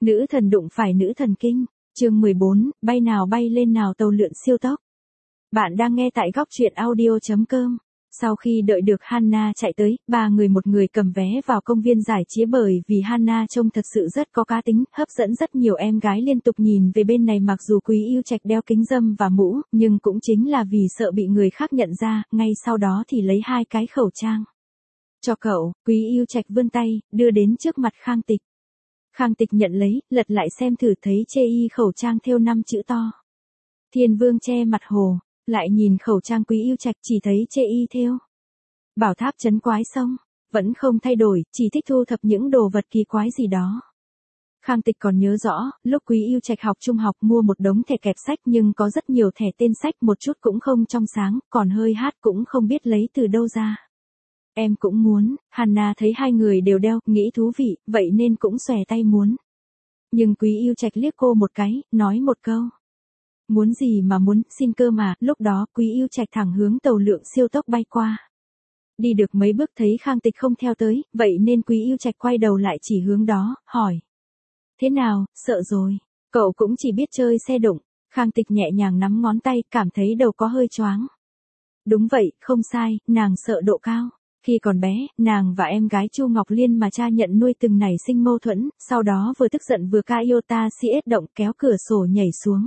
Nữ thần đụng phải nữ thần kinh. Chương 14, bay nào bay lên nào tàu lượn siêu tốc. Bạn đang nghe tại góc truyện audio.com. Sau khi đợi được Hannah chạy tới, ba người một người cầm vé vào công viên giải trí bởi vì Hannah trông thật sự rất có cá tính, hấp dẫn rất nhiều em gái liên tục nhìn về bên này mặc dù Quý Yêu Trạch đeo kính râm và mũ, nhưng cũng chính là vì sợ bị người khác nhận ra, ngay sau đó thì lấy 2 cái khẩu trang. Cho cậu, Quý Yêu Trạch vươn tay, đưa đến trước mặt Khang Tịch. Khang Tịch nhận lấy, lật lại xem thử thấy chê y khẩu trang thêu 5 chữ to. Thiên Vương che mặt hồ, lại nhìn khẩu trang Quý Yêu Trạch chỉ thấy chê y thêu. Bảo tháp trấn quái sông, vẫn không thay đổi, chỉ thích thu thập những đồ vật kỳ quái gì đó. Khang Tịch còn nhớ rõ, lúc Quý Yêu Trạch học trung học mua một đống thẻ kẹp sách nhưng có rất nhiều thẻ tên sách một chút cũng không trong sáng, còn hơi hát cũng không biết lấy từ đâu ra. Em cũng muốn, Hannah thấy hai người đều đeo, nghĩ thú vị, vậy nên cũng xòe tay muốn. Nhưng Quý Yêu Trạch liếc cô một cái, nói một câu. Muốn gì mà muốn, xin cơ mà, lúc đó Quý Yêu Trạch thẳng hướng tàu lượng siêu tốc bay qua. Đi được mấy bước thấy Khang Tịch không theo tới, vậy nên Quý Yêu Trạch quay đầu lại chỉ hướng đó, hỏi. Thế nào, sợ rồi, cậu cũng chỉ biết chơi xe đụng. Khang Tịch nhẹ nhàng nắm ngón tay, cảm thấy đầu có hơi choáng. Đúng vậy, không sai, nàng sợ độ cao. Khi còn bé, nàng và em gái Chu Ngọc Liên mà cha nhận nuôi từng nảy sinh mâu thuẫn, sau đó vừa tức giận vừa ca iota CS động kéo cửa sổ nhảy xuống.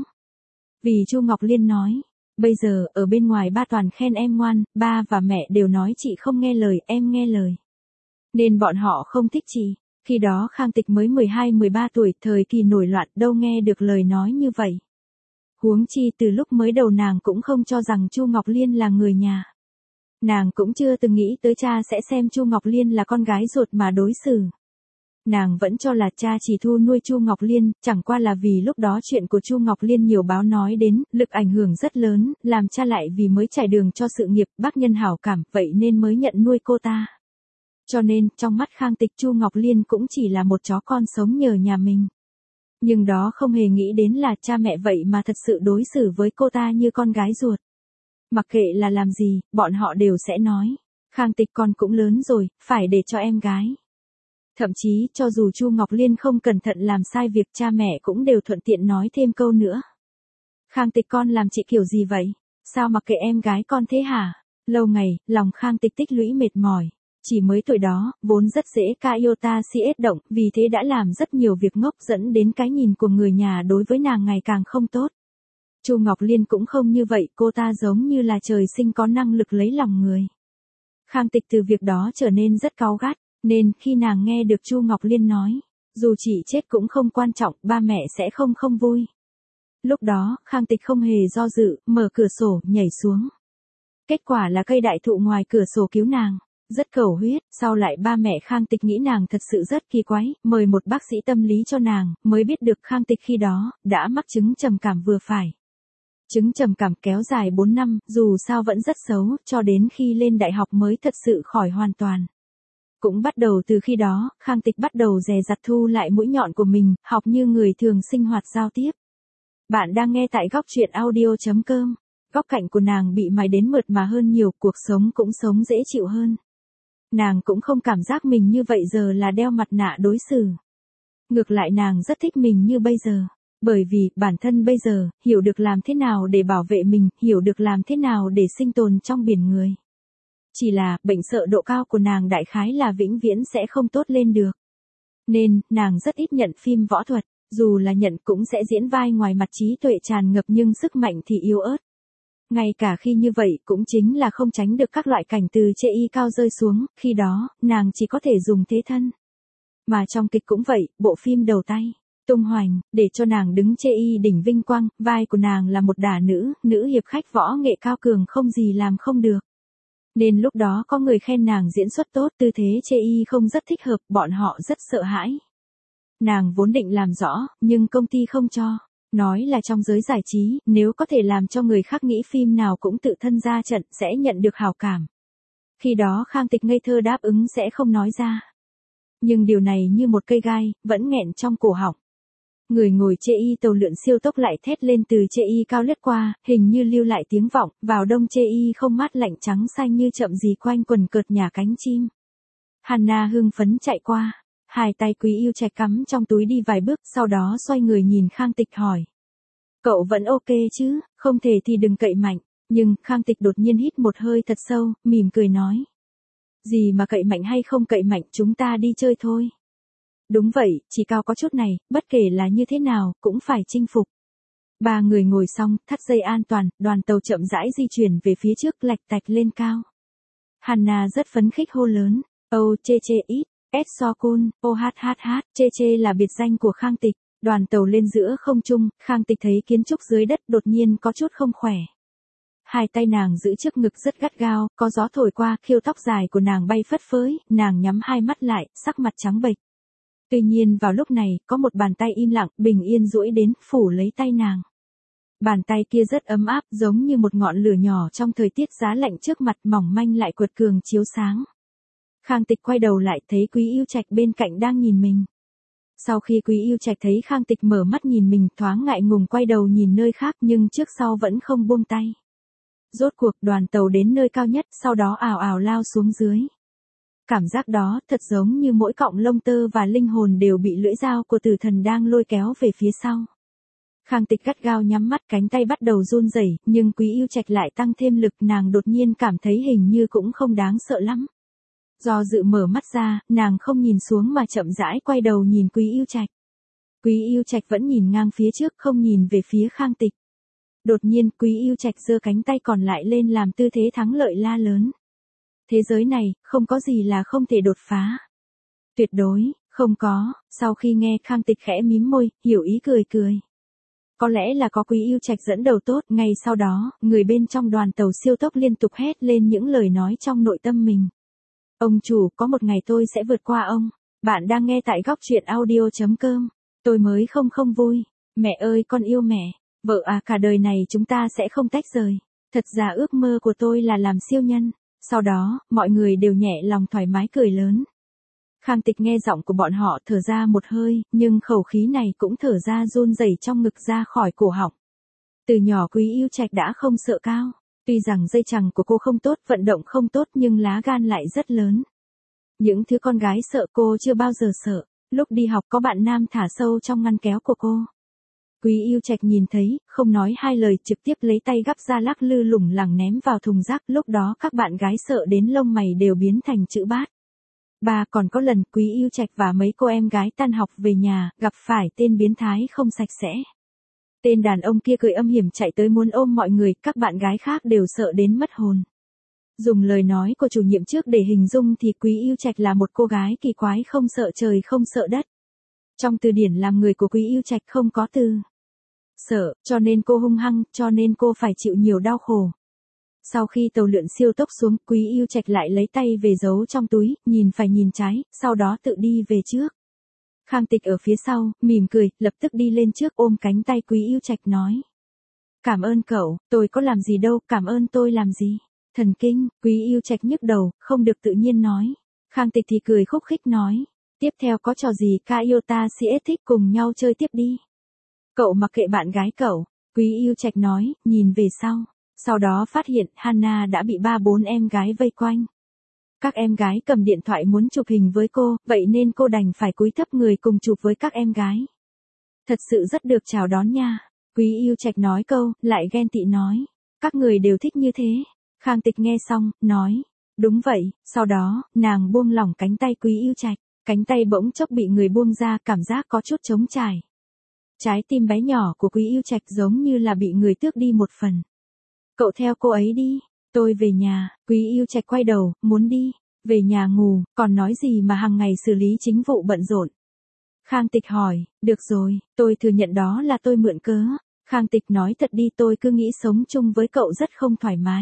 Vì Chu Ngọc Liên nói, bây giờ ở bên ngoài ba toàn khen em ngoan, ba và mẹ đều nói chị không nghe lời, em nghe lời. Nên bọn họ không thích chị. Khi đó Khang Tịch mới 12-13 tuổi, thời kỳ nổi loạn, đâu nghe được lời nói như vậy. Huống chi từ lúc mới đầu nàng cũng không cho rằng Chu Ngọc Liên là người nhà. Nàng cũng chưa từng nghĩ tới cha sẽ xem Chu Ngọc Liên là con gái ruột mà đối xử. Nàng vẫn cho là cha chỉ thu nuôi Chu Ngọc Liên, chẳng qua là vì lúc đó chuyện của Chu Ngọc Liên nhiều báo nói đến, lực ảnh hưởng rất lớn, làm cha lại vì mới trải đường cho sự nghiệp, bác nhân hảo cảm, vậy nên mới nhận nuôi cô ta. Cho nên, trong mắt Khang Tịch Chu Ngọc Liên cũng chỉ là một chó con sống nhờ nhà mình. Nhưng đó không hề nghĩ đến là cha mẹ vậy mà thật sự đối xử với cô ta như con gái ruột. Mặc kệ là làm gì, bọn họ đều sẽ nói. Khang Tịch con cũng lớn rồi, phải để cho em gái. Thậm chí, cho dù Chu Ngọc Liên không cẩn thận làm sai việc cha mẹ cũng đều thuận tiện nói thêm câu nữa. Khang Tịch con làm chị kiểu gì vậy? Sao mặc kệ em gái con thế hả? Lâu ngày, lòng Khang Tịch tích lũy mệt mỏi. Chỉ mới tuổi đó, vốn rất dễ ca iota CS động, vì thế đã làm rất nhiều việc ngốc dẫn đến cái nhìn của người nhà đối với nàng ngày càng không tốt. Chu Ngọc Liên cũng không như vậy, cô ta giống như là trời sinh có năng lực lấy lòng người. Khang Tịch từ việc đó trở nên rất cáu gắt, nên khi nàng nghe được Chu Ngọc Liên nói, dù chị chết cũng không quan trọng, ba mẹ sẽ không vui. Lúc đó, Khang Tịch không hề do dự, mở cửa sổ, nhảy xuống. Kết quả là cây đại thụ ngoài cửa sổ cứu nàng. Rất cầu huyết, sau lại ba mẹ Khang Tịch nghĩ nàng thật sự rất kỳ quái, mời một bác sĩ tâm lý cho nàng, mới biết được Khang Tịch khi đó, đã mắc chứng trầm cảm vừa phải. Chứng trầm cảm kéo dài 4 năm, dù sao vẫn rất xấu, cho đến khi lên đại học mới thật sự khỏi hoàn toàn. Cũng bắt đầu từ khi đó, Khang Tịch bắt đầu dè dặt thu lại mũi nhọn của mình, học như người thường sinh hoạt giao tiếp. Bạn đang nghe tại góc truyện audio.com. Góc cạnh của nàng bị mài đến mượt mà hơn nhiều, cuộc sống cũng sống dễ chịu hơn. Nàng cũng không cảm giác mình như vậy giờ là đeo mặt nạ đối xử. Ngược lại nàng rất thích mình như bây giờ. Bởi vì, bản thân bây giờ, hiểu được làm thế nào để bảo vệ mình, hiểu được làm thế nào để sinh tồn trong biển người. Chỉ là, bệnh sợ độ cao của nàng đại khái là vĩnh viễn sẽ không tốt lên được. Nên, nàng rất ít nhận phim võ thuật, dù là nhận cũng sẽ diễn vai ngoài mặt trí tuệ tràn ngập nhưng sức mạnh thì yếu ớt. Ngay cả khi như vậy cũng chính là không tránh được các loại cảnh từ chê y cao rơi xuống, khi đó, nàng chỉ có thể dùng thế thân. Mà trong kịch cũng vậy, bộ phim đầu tay. Tung hoành, để cho nàng đứng chê y đỉnh vinh quang, vai của nàng là một đả nữ hiệp khách võ nghệ cao cường không gì làm không được. Nên lúc đó có người khen nàng diễn xuất tốt, tư thế chê y không rất thích hợp, bọn họ rất sợ hãi. Nàng vốn định làm rõ, nhưng công ty không cho. Nói là trong giới giải trí, nếu có thể làm cho người khác nghĩ phim nào cũng tự thân ra trận, sẽ nhận được hảo cảm. Khi đó Khang Tịch ngây thơ đáp ứng sẽ không nói ra. Nhưng điều này như một cây gai, vẫn nghẹn trong cổ họng. Người ngồi chê y tàu lượn siêu tốc lại thét lên từ chê y cao lướt qua, hình như lưu lại tiếng vọng, vào đông chê y không mát lạnh trắng xanh như chậm gì quanh quần cợt nhà cánh chim. Hannah hưng phấn chạy qua, Hai tay Quý Yêu Trạch cắm trong túi đi vài bước, sau đó xoay người nhìn Khang Tịch hỏi. Cậu vẫn ok chứ, không thể thì đừng cậy mạnh. Nhưng, Khang Tịch đột nhiên hít một hơi thật sâu, mỉm cười nói. Gì mà cậy mạnh hay không cậy mạnh, chúng ta đi chơi thôi. Đúng vậy, chỉ cao có chút này, bất kể là như thế nào, cũng phải chinh phục. Ba người ngồi xong, thắt dây an toàn, đoàn tàu chậm rãi di chuyển về phía trước, lạch tạch lên cao. Hannah rất phấn khích hô lớn. Oh chê chê ít, S so kun, oh hát hát hát, chê chê là biệt danh của Khang Tịch. Đoàn tàu lên giữa không trung, Khang Tịch thấy kiến trúc dưới đất đột nhiên có chút không khỏe. Hai tay nàng giữ trước ngực rất gắt gao, có gió thổi qua, khiêu tóc dài của nàng bay phất phới, nàng nhắm hai mắt lại, sắc mặt trắng bệch. Tuy nhiên vào lúc này, có một bàn tay im lặng, bình yên duỗi đến, phủ lấy tay nàng. Bàn tay kia rất ấm áp, giống như một ngọn lửa nhỏ trong thời tiết giá lạnh trước mặt, mỏng manh lại quật cường chiếu sáng. Khang Tịch quay đầu lại thấy Quý Yêu Trạch bên cạnh đang nhìn mình. Sau khi Quý Yêu Trạch thấy Khang Tịch mở mắt nhìn mình, thoáng ngại ngùng quay đầu nhìn nơi khác, nhưng trước sau vẫn không buông tay. Rốt cuộc đoàn tàu đến nơi cao nhất, sau đó ào ào lao xuống dưới. Cảm giác đó thật giống như mỗi cọng lông tơ và linh hồn đều bị lưỡi dao của tử thần đang lôi kéo về phía sau. Khang Tịch gắt gao nhắm mắt, cánh tay bắt đầu run rẩy, nhưng Quý Yêu Trạch lại tăng thêm lực, nàng đột nhiên cảm thấy hình như cũng không đáng sợ lắm. Do dự mở mắt ra, nàng không nhìn xuống mà chậm rãi quay đầu nhìn Quý Yêu Trạch. Quý Yêu Trạch vẫn nhìn ngang phía trước, không nhìn về phía Khang Tịch. Đột nhiên, Quý Yêu Trạch giơ cánh tay còn lại lên làm tư thế thắng lợi la lớn. Thế giới này, không có gì là không thể đột phá. Tuyệt đối, không có. Sau khi nghe Khang Tịch khẽ mím môi, hiểu ý cười cười. Có lẽ là có Quý Yêu Trạch dẫn đầu tốt, ngay sau đó, người bên trong đoàn tàu siêu tốc liên tục hét lên những lời nói trong nội tâm mình. Ông chủ, có một ngày tôi sẽ vượt qua ông. Bạn đang nghe tại góc truyện audio.com. Tôi mới không vui. Mẹ ơi con yêu mẹ. Vợ à, cả đời này chúng ta sẽ không tách rời. Thật ra ước mơ của tôi là làm siêu nhân. Sau đó, mọi người đều nhẹ lòng thoải mái cười lớn. Khang Tịch nghe giọng của bọn họ thở ra một hơi, nhưng khẩu khí này cũng thở ra run rẩy trong ngực ra khỏi cổ họng. Từ nhỏ Quý Yêu Trạch đã không sợ cao. Tuy rằng dây chằng của cô không tốt, vận động không tốt, nhưng lá gan lại rất lớn. Những thứ con gái sợ cô chưa bao giờ sợ. Lúc đi học có bạn nam thả sâu trong ngăn kéo của cô. Quý Yêu Trạch nhìn thấy, không nói hai lời, trực tiếp lấy tay gắp ra lắc lư lủng lẳng ném vào thùng rác. Lúc đó các bạn gái sợ đến lông mày đều biến thành chữ bát. Còn có lần Quý Yêu Trạch và mấy cô em gái tan học về nhà, gặp phải tên biến thái không sạch sẽ. Tên đàn ông kia cười âm hiểm chạy tới muốn ôm mọi người, các bạn gái khác đều sợ đến mất hồn. Dùng lời nói của chủ nhiệm trước để hình dung thì Quý Yêu Trạch là một cô gái kỳ quái, không sợ trời không sợ đất. Trong từ điển làm người của Quý Yêu Trạch không có từ sợ, cho nên cô hung hăng, cho nên cô phải chịu nhiều đau khổ. Sau khi tàu lượn siêu tốc xuống, Quý Yêu Trạch lại lấy tay về giấu trong túi, nhìn phải nhìn trái, sau đó tự đi về trước. Khang Tịch ở phía sau, mỉm cười, lập tức đi lên trước ôm cánh tay Quý Yêu Trạch nói. Cảm ơn cậu, tôi có làm gì đâu, cảm ơn tôi làm gì. Thần kinh, Quý Yêu Trạch nhức đầu, không được tự nhiên nói. Khang Tịch thì cười khúc khích nói. Tiếp theo có trò gì ca yêu ta si thích cùng nhau chơi tiếp đi. Cậu mặc kệ bạn gái cậu, Quý Yêu Trạch nói, nhìn về sau. Sau đó phát hiện Hannah đã bị 3-4 em gái vây quanh. Các em gái cầm điện thoại muốn chụp hình với cô, vậy nên cô đành phải cúi thấp người cùng chụp với các em gái. Thật sự rất được chào đón nha. Quý Yêu Trạch nói câu, lại ghen tị nói. Các người đều thích như thế. Khang Tịch nghe xong, nói. Đúng vậy, sau đó, nàng buông lỏng cánh tay Quý Yêu Trạch. Cánh tay bỗng chốc bị người buông ra, cảm giác có chút trống trải. Trái tim bé nhỏ của Quý Yêu Trạch giống như là bị người tước đi một phần. Cậu theo cô ấy đi, tôi về nhà. Quý Yêu Trạch quay đầu, muốn đi, về nhà ngủ, còn nói gì mà hàng ngày xử lý chính vụ bận rộn. Khang Tịch hỏi, được rồi, tôi thừa nhận đó là tôi mượn cớ. Khang Tịch nói thật đi, tôi cứ nghĩ sống chung với cậu rất không thoải mái.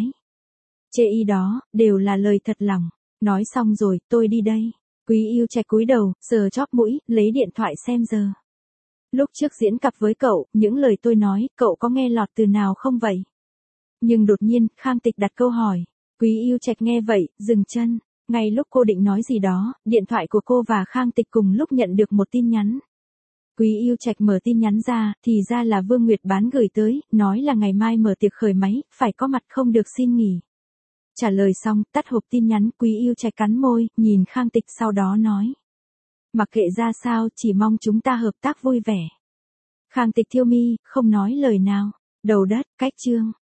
Chê y đó, đều là lời thật lòng. Nói xong rồi, tôi đi đây. Quý Yêu Trạch cúi đầu, sờ chóp mũi, lấy điện thoại xem giờ. Lúc trước diễn cặp với cậu, những lời tôi nói, cậu có nghe lọt từ nào không vậy? Nhưng đột nhiên, Khang Tịch đặt câu hỏi. Quý Yêu Trạch nghe vậy, dừng chân. Ngay lúc cô định nói gì đó, điện thoại của cô và Khang Tịch cùng lúc nhận được một tin nhắn. Quý Yêu Trạch mở tin nhắn ra, thì ra là Vương Nguyệt Bán gửi tới, nói là ngày mai mở tiệc khởi máy, phải có mặt không được xin nghỉ. Trả lời xong, tắt hộp tin nhắn, Quý Yêu Trạch cắn môi, nhìn Khang Tịch sau đó nói. Mặc kệ ra sao, chỉ mong chúng ta hợp tác vui vẻ. Khang Tịch Thiêu Mi, không nói lời nào. Đầu đất, cách chương.